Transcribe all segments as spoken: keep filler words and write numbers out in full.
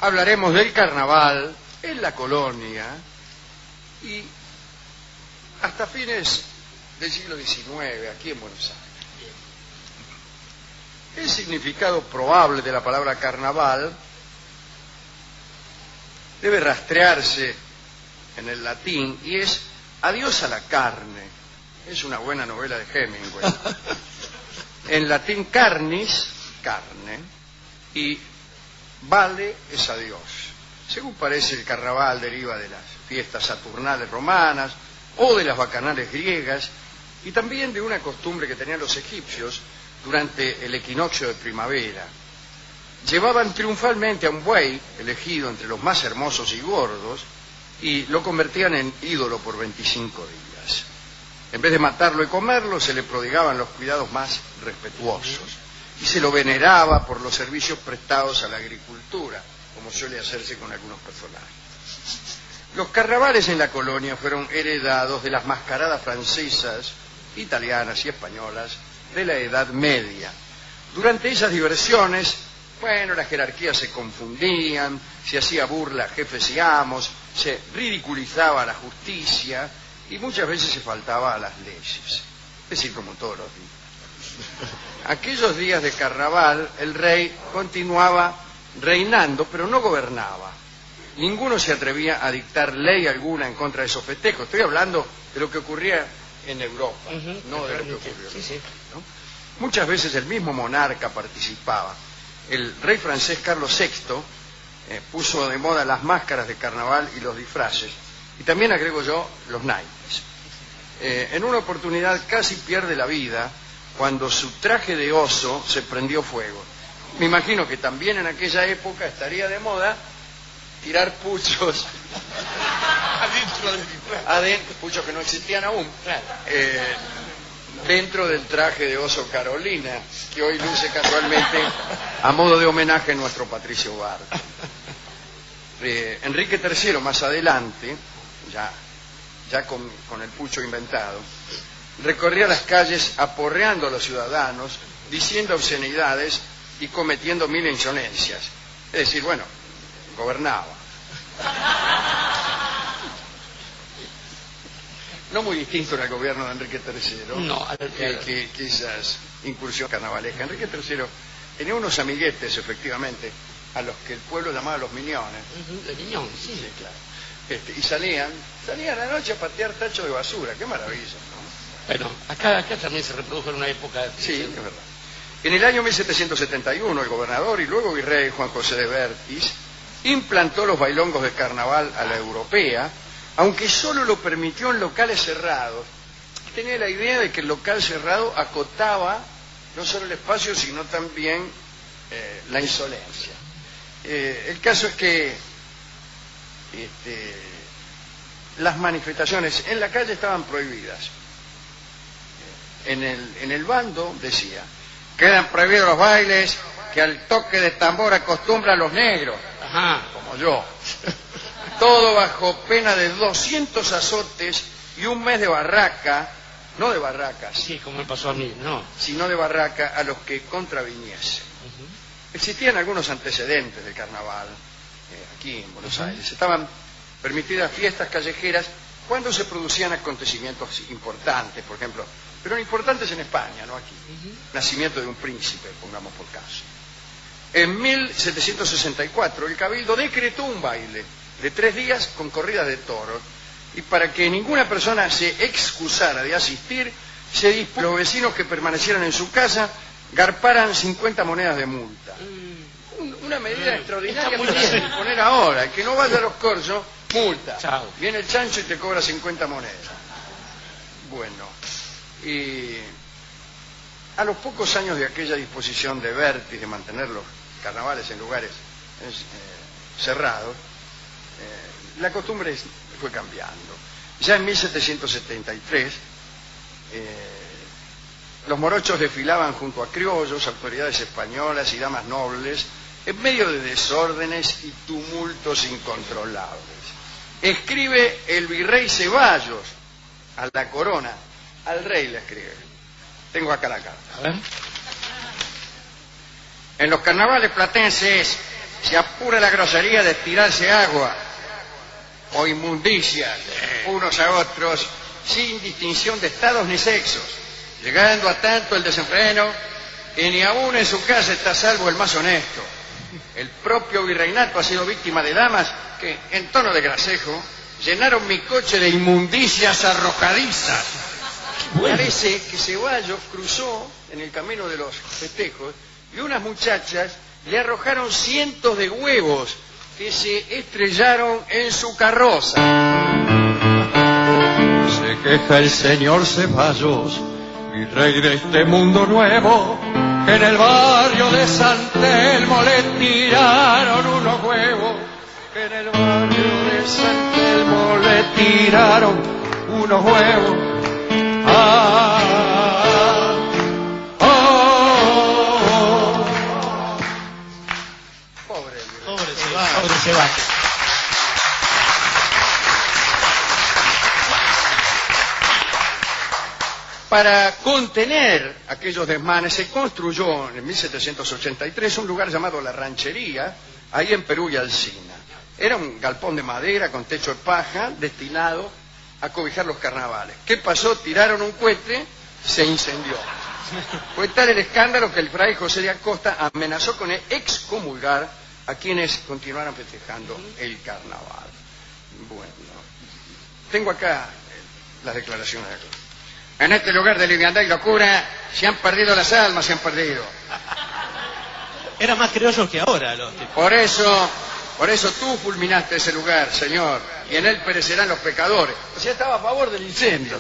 hablaremos del carnaval en la colonia y hasta fines del siglo diecinueve aquí en Buenos Aires. El significado probable de la palabra carnaval debe rastrearse en el latín y es adiós a la carne. Es una buena novela de Hemingway. En latín carnis, carne, y vale es adiós. Según parece, el carnaval deriva de las fiestas saturnales romanas o de las bacanales griegas y también de una costumbre que tenían los egipcios durante el equinoccio de primavera. Llevaban triunfalmente a un buey elegido entre los más hermosos y gordos y lo convertían en ídolo por veinticinco días. En vez de matarlo y comerlo, se le prodigaban los cuidados más respetuosos y se lo veneraba por los servicios prestados a la agricultura, como suele hacerse con algunos personajes. Los carnavales en la colonia fueron heredados de las mascaradas francesas, italianas y españolas de la Edad Media. Durante esas diversiones, bueno, las jerarquías se confundían, se hacía burla a jefes y amos, se ridiculizaba a la justicia y muchas veces se faltaba a las leyes, es decir, como todos los días. Aquellos días de carnaval, el rey continuaba reinando, pero no gobernaba. Ninguno se atrevía a dictar ley alguna en contra de esos festejos. Estoy hablando de lo que ocurría en Europa, uh-huh, no de lo que ocurrió. Sí, sí. ¿No? Muchas veces el mismo monarca participaba. El rey francés Carlos sexto eh, puso de moda las máscaras de carnaval y los disfraces, y también agrego yo los naipes. Eh, en una oportunidad casi pierde la vida cuando su traje de oso se prendió fuego. Me imagino que también en aquella época estaría de moda tirar puchos adentro del disfraz, adentro, puchos que no existían aún, eh, dentro del traje de oso Carolina, que hoy luce casualmente a modo de homenaje a nuestro Patricio Barton. Eh, Enrique tercero, más adelante, ya, ya con, con el pucho inventado, recorría las calles aporreando a los ciudadanos, diciendo obscenidades y cometiendo mil insolencias. Es decir, bueno, gobernaba. No muy distinto al gobierno de Enrique tercero, no, que, que, que esas incursiones carnavalescas. Enrique tercero tenía unos amiguetes, efectivamente, a los que el pueblo llamaba los miñones. Uh-huh, los miñones, sí. Sí, claro. Este, y salían, salían a la noche a patear tachos de basura. Qué maravilla, ¿no? Bueno, acá, acá también se reprodujo en una época... Sí, es verdad. En el año mil setecientos setenta y uno, el gobernador y luego virrey Juan José de Bertis implantó los bailongos de carnaval a la europea, aunque solo lo permitió en locales cerrados. Tenía la idea de que el local cerrado acotaba no solo el espacio, sino también eh, la insolencia. Eh, el caso es que este, las manifestaciones en la calle estaban prohibidas. En el, en el bando decía: quedan prohibidos los bailes que al toque de tambor acostumbran los negros. Ajá. Como yo. Todo bajo pena de doscientos azotes y un mes de barraca, no de barracas. Sí, como me pasó a mí, no. Sino de barraca a los que contraviniesen. Uh-huh. Existían algunos antecedentes del carnaval eh, aquí en Buenos uh-huh. Aires. Estaban permitidas fiestas callejeras cuando se producían acontecimientos importantes, por ejemplo, pero importantes en España, no aquí. Uh-huh. Nacimiento de un príncipe, pongamos por caso. En mil setecientos sesenta y cuatro el Cabildo decretó un baile de tres días con corridas de toros, y para que ninguna persona se excusara de asistir, se dispuso a los vecinos que permanecieran en su casa garparan cincuenta monedas de multa. Mm. Un, una medida mm. extraordinaria para poner ahora. El que no vaya a los corsos, multa. Chao. Viene el chancho y te cobra cincuenta monedas. Bueno, y a los pocos años de aquella disposición de Bertis de mantener los carnavales en lugares eh, cerrados, eh, la costumbre fue cambiando. Ya en mil setecientos setenta y tres eh, los morochos desfilaban junto a criollos, autoridades españolas y damas nobles en medio de desórdenes y tumultos incontrolables. Escribe el virrey Ceballos a la corona, al rey le escribe. Tengo acá la carta. A ver. En los carnavales platenses se apura la grosería de tirarse agua o inmundicias unos a otros sin distinción de estados ni sexos, llegando a tanto el desenfreno que ni aún en su casa está a salvo el más honesto. El propio virreinato ha sido víctima de damas que, en tono de gracejo, llenaron mi coche de inmundicias arrojadizas. Bueno. Parece que Ceballos cruzó en el camino de los festejos y unas muchachas le arrojaron cientos de huevos que se estrellaron en su carroza. Se queja el señor Ceballos, virrey de este mundo nuevo, que en el barrio de San Telmo le tiraron unos huevos, que en el barrio de San Telmo le tiraron unos huevos. Ah, oh, oh, oh. Pobre, pobre Ceballos. Pobre Ceballos. Para contener aquellos desmanes se construyó en mil setecientos ochenta y tres un lugar llamado La Ranchería, ahí en Perú y Alsina. Era un galpón de madera con techo de paja destinado a cobijar los carnavales. ¿Qué pasó? Tiraron un cohete, se incendió. Fue tal el escándalo que el fray José de Acosta amenazó con excomulgar a quienes continuaran festejando el carnaval. Bueno, tengo acá las declaraciones de Acosta. En este lugar de liviandad y locura se han perdido las almas, se han perdido. Era más criollo que ahora. Los... Por eso, por eso tú fulminaste ese lugar, señor, y en él perecerán los pecadores. O sea, estaba a favor del incendio.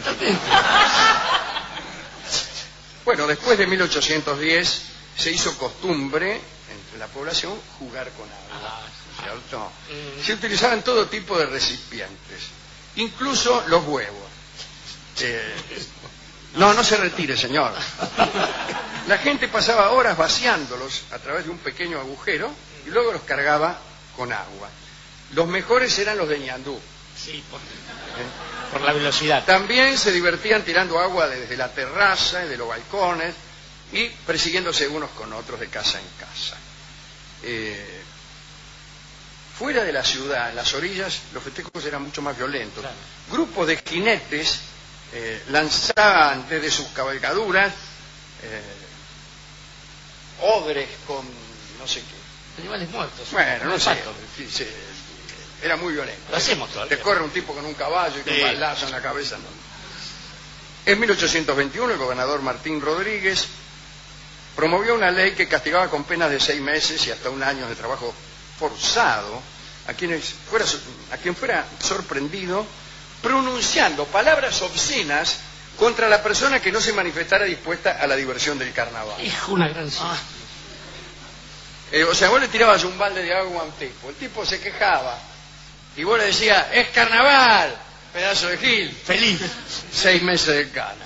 Bueno, después de mil ochocientos diez se hizo costumbre entre la población jugar con agua, ¿cierto? Se utilizaban todo tipo de recipientes, incluso los huevos. Eh, no, no se retire, señor. La gente pasaba horas vaciándolos a través de un pequeño agujero y luego los cargaba con agua. Los mejores eran los de ñandú. Sí, por, ¿Eh? por la velocidad. También se divertían tirando agua desde la terraza y de los balcones y persiguiéndose unos con otros de casa en casa. Eh, fuera de la ciudad, en las orillas, los festejos eran mucho más violentos. Claro. Grupos de jinetes eh, lanzaban desde sus cabalgaduras eh, odres con no sé qué. Animales muertos. Bueno, no sé. Sí, sí, era muy violento. Lo hacemos todavía. Te corre un tipo con un caballo y con sí. un balazo en la cabeza. No. En mil ochocientos veintiuno, el gobernador Martín Rodríguez promovió una ley que castigaba con penas de seis meses y hasta un año de trabajo forzado a, quienes fuera, a quien fuera sorprendido pronunciando palabras obscenas contra la persona que no se manifestara dispuesta a la diversión del carnaval. Hijo, una gran ah. eh, O sea, vos le tirabas un balde de agua a un tipo, el tipo se quejaba y vos le decías, es carnaval, pedazo de gil. Feliz. Seis meses de cana.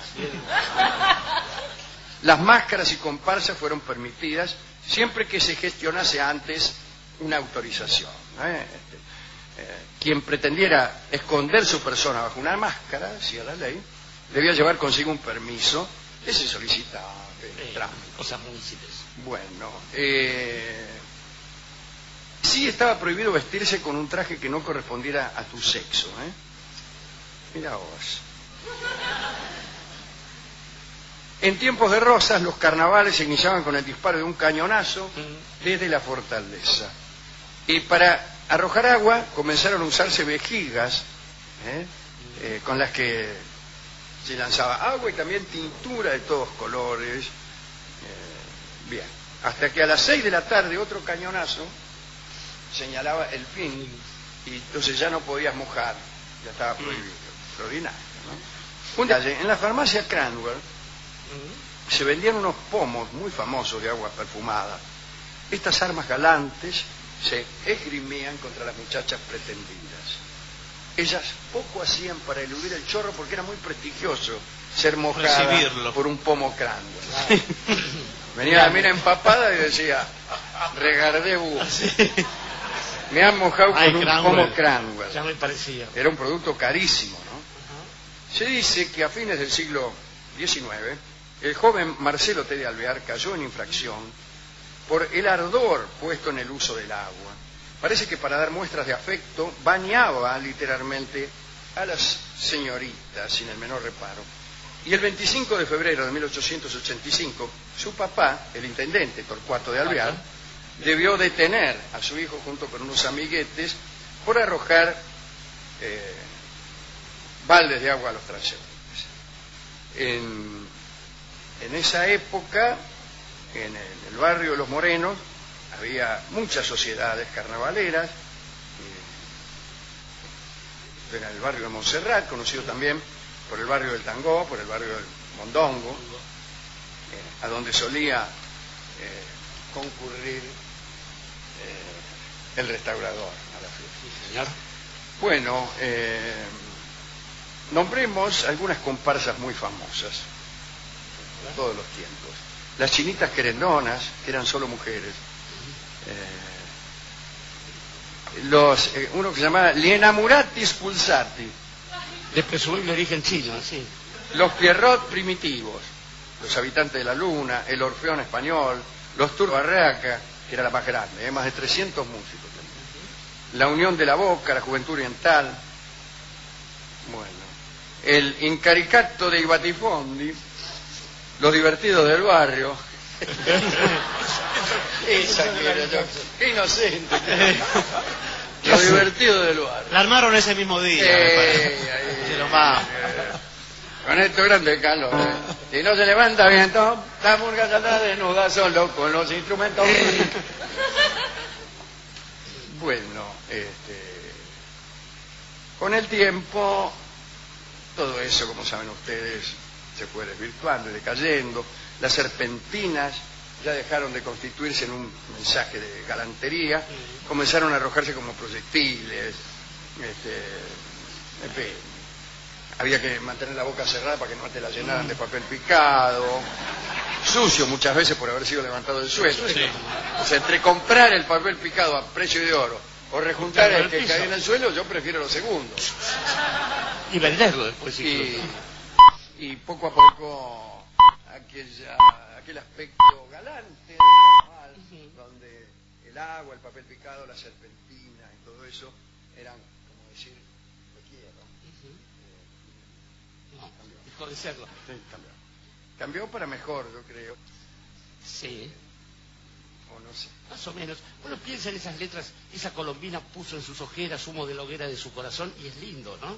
Las máscaras y comparsas fueron permitidas siempre que se gestionase antes una autorización. ¿eh? Eh, quien pretendiera esconder su persona bajo una máscara, decía la ley, debía llevar consigo un permiso que se solicitaba de trámite. Cosas muy simples. Bueno, eh, sí estaba prohibido vestirse con un traje que no correspondiera a tu sexo. ¿eh? Mira vos. En tiempos de Rosas, los carnavales se iniciaban con el disparo de un cañonazo desde la fortaleza. Y para arrojar agua comenzaron a usarse vejigas ¿eh? Eh, con las que se lanzaba agua y también tintura de todos colores. Eh, bien, hasta que a las seis de la tarde otro cañonazo señalaba el fin y entonces ya no podías mojar, ya estaba prohibido. Extraordinario, ¿no? Un detalle, en la farmacia Cranwell se vendían unos pomos muy famosos de agua perfumada. Estas armas galantes se esgrimían contra las muchachas pretendidas. Ellas poco hacían para eludir el chorro porque era muy prestigioso ser mojada Recibirlo. por un pomo Cranwell. Venía la mina empapada y decía, regardebu. Me han mojado Ay, con Cranwell. un pomo Cranwell. Ya me parecía. Era un producto carísimo, ¿no? Uh-huh. Se dice que a fines del siglo diecinueve, el joven Marcelo T. de Alvear cayó en infracción por el ardor puesto en el uso del agua. Parece que para dar muestras de afecto bañaba literalmente a las señoritas sin el menor reparo. Y el veinticinco de febrero de mil ochocientos ochenta y cinco, su papá, el intendente Torcuato de Alvear, debió detener a su hijo junto con unos amiguetes por arrojar eh, baldes de agua a los transeúntes. En, en esa época, en el, en el barrio de Los Morenos, había muchas sociedades carnavaleras. Eh, era el barrio de Montserrat, conocido también por el barrio del Tangó, por el barrio del Mondongo, eh, a donde solía eh, concurrir eh, el restaurador a la fiesta. Sí, señor. Bueno, eh, nombremos algunas comparsas muy famosas de todos los tiempos. Las chinitas querendonas, que eran solo mujeres. Eh, los, eh, uno que se llamaba Lienamuratis Pulsati. De presumible origen chino, sí. Los Pierrot primitivos, los habitantes de la luna, el Orfeón español, los Turbo Barraca, que era la más grande, ¿eh? Más de trescientos músicos también. La Unión de la Boca, la Juventud Oriental. Bueno, el Incaricato de Ibatifondi, los Divertidos del Barrio. Esa que era yo. Qué inocente. Los Divertidos del Barrio. La armaron ese mismo día. Eh, ahí, Se lo va. eh, con esto grande calor. Eh. Si no se levanta viento, la murga saldrá desnuda solo con los instrumentos. Bueno, este, con el tiempo, todo eso, como saben ustedes, se fue desvirtuando y decayendo. Las serpentinas ya dejaron de constituirse en un mensaje de galantería, comenzaron a arrojarse como proyectiles, este, en fin, había que mantener la boca cerrada para que no te la llenaran de papel picado, sucio muchas veces por haber sido levantado del suelo. Sí. O sea, entre comprar el papel picado a precio de oro o rejuntar el que piso. cae en el suelo, yo prefiero lo segundo. Y venderlo después, Y, incluso. y poco a poco aquella, aquel aspecto galante del carnaval, donde el agua, el papel picado, la serpentina y todo eso eran, como decir, te quiero. No, dejó de serlo. Sí, cambió. Cambió para mejor, yo creo, Sí, o no sé. más o menos. Bueno, piensa en esas letras. Esa colombina puso en sus ojeras humo de la hoguera de su corazón, y es lindo, ¿no?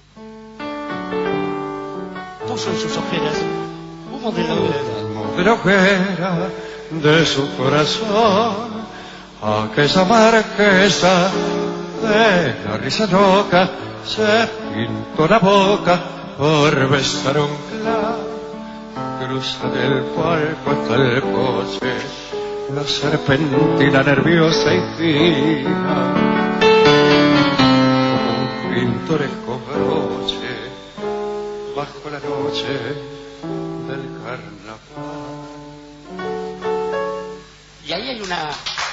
Puso en sus ojeras humo de la hoguera. De la hoguera de su corazón, aquella marquesa de la risa loca se pintó la boca por besar un clavo. Cruza del palco hasta el coche la serpentina nerviosa y fina, como un pintoresco broche bajo la noche del carnaval. Y ahí hay una...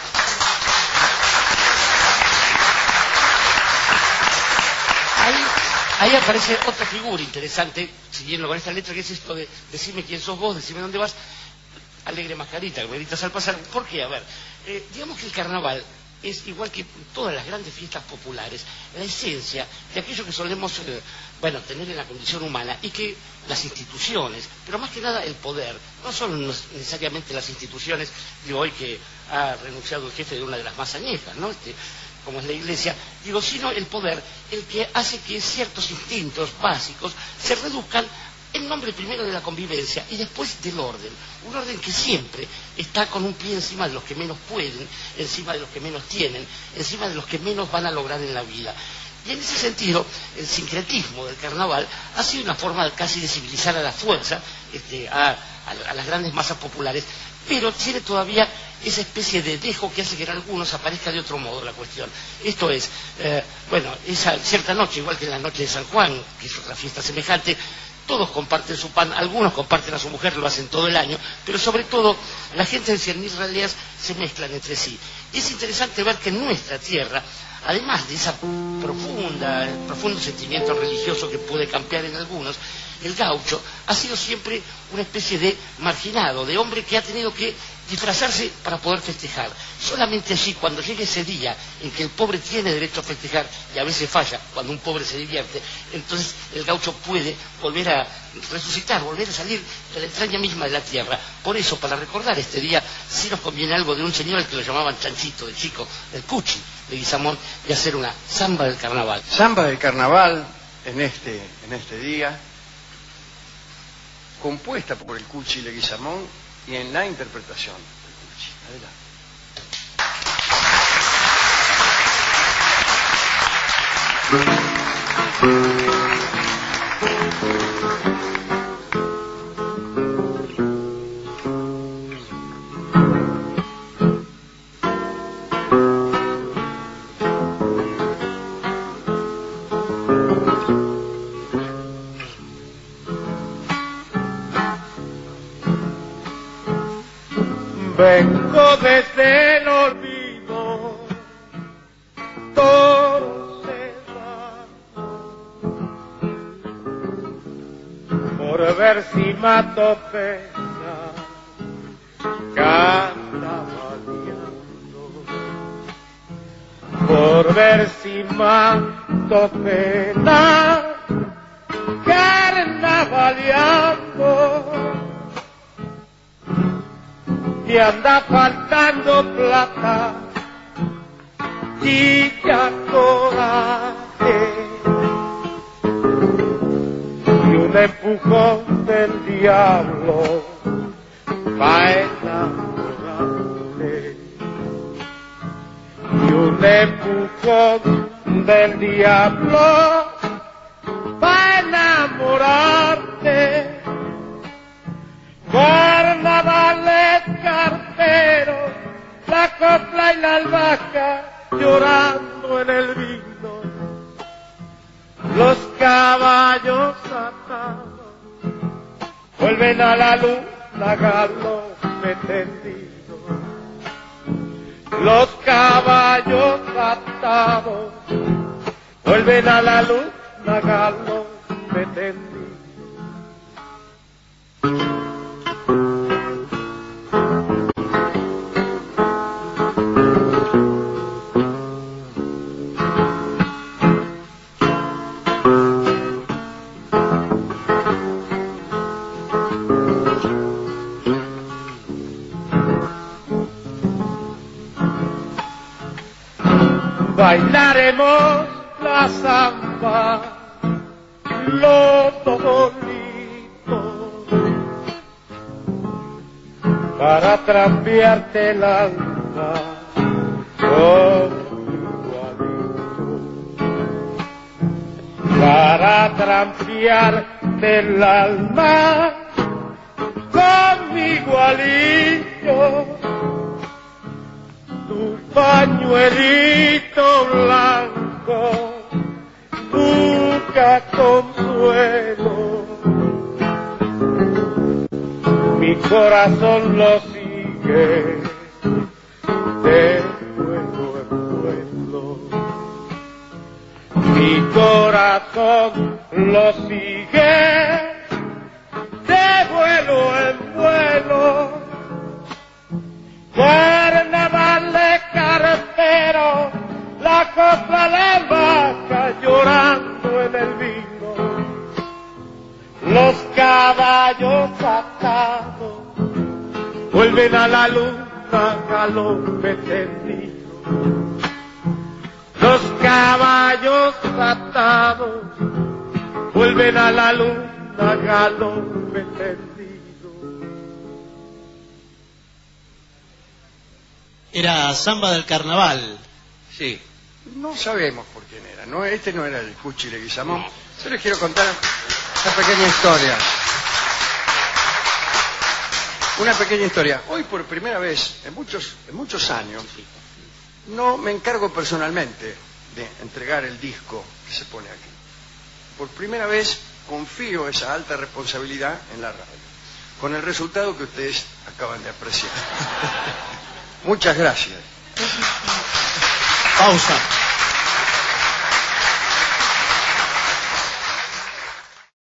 Ahí, ahí aparece otra figura interesante, siguiendo con esta letra, que es esto de decime quién sos vos, decime dónde vas. Alegre mascarita, que me gritas al pasar. ¿Por qué? A ver, eh, digamos que el carnaval es igual que todas las grandes fiestas populares, la esencia de aquello que solemos, eh, bueno, tener en la condición humana, y que las instituciones, pero más que nada el poder, no son necesariamente las instituciones de hoy que ha renunciado el jefe de una de las más añejas, ¿no? Este, como es la Iglesia, digo, sino el poder, el que hace que ciertos instintos básicos se reduzcan en nombre primero de la convivencia y después del orden. Un orden que siempre está con un pie encima de los que menos pueden, encima de los que menos tienen, encima de los que menos van a lograr en la vida. Y en ese sentido, el sincretismo del carnaval ha sido una forma casi de civilizar a la fuerza, este, a, a, a las grandes masas populares, pero tiene todavía esa especie de dejo que hace que en algunos aparezca de otro modo la cuestión. Esto es, eh, bueno, esa cierta noche, igual que en la noche de San Juan, que es otra fiesta semejante, todos comparten su pan, algunos comparten a su mujer, lo hacen todo el año, pero sobre todo la gente de cien mil aldeas se mezclan entre sí. Y es interesante ver que en nuestra tierra, además de esa profunda, el profundo sentimiento religioso que puede campear en algunos, el gaucho ha sido siempre una especie de marginado, de hombre que ha tenido que disfrazarse para poder festejar. Solamente así, cuando llegue ese día en que el pobre tiene derecho a festejar, y a veces falla, cuando un pobre se divierte, entonces el gaucho puede volver a resucitar, volver a salir de la entraña misma de la tierra. Por eso, para recordar este día, sí nos conviene algo de un señor al que lo llamaban Chanchito, de chico, el Cuchi de Guizamón, y hacer una samba del carnaval. Samba del carnaval en este, en este día, compuesta por el Cuchi Leguizamón y en la interpretación del Cuchi. Adelante. Vengo desde el olvido, todo se va, por ver si mato pena, carnavaleando, por ver si mato pena, carnavaleando. Y anda faltando plata y ya coraje y un empujón del diablo pa' enamorarte y un empujón del diablo pa' enamorarte. Carnavales carteros, la copla y la albahaca llorando en el vino, los caballos atados vuelven a la luz a galope tendido, los caballos atados vuelven a la luz a galope tendido. Bailaremos la samba, los dos bonitos, para trampearte el alma con igualito, para trampearte el alma con igualito. Tu pañuelito blanco busca consuelo, mi corazón lo sigue de pueblo en pueblo, mi corazón lo sigue de vuelo en vuelo. Carnaval de cartero, la copla de vaca llorando en el vino, los caballos atados vuelven a la luna galope tendido, los caballos atados vuelven a la luna galope tendido. Era samba del carnaval. Sí, no sabemos por quién era. No, este no era el Cuchi Leguizamón. Yo les quiero contar una pequeña historia. Una pequeña historia. Hoy por primera vez, en muchos, en muchos años, no me encargo personalmente de entregar el disco que se pone aquí. Por primera vez, confío esa alta responsabilidad en la radio, con el resultado que ustedes acaban de apreciar. Muchas gracias. Pausa.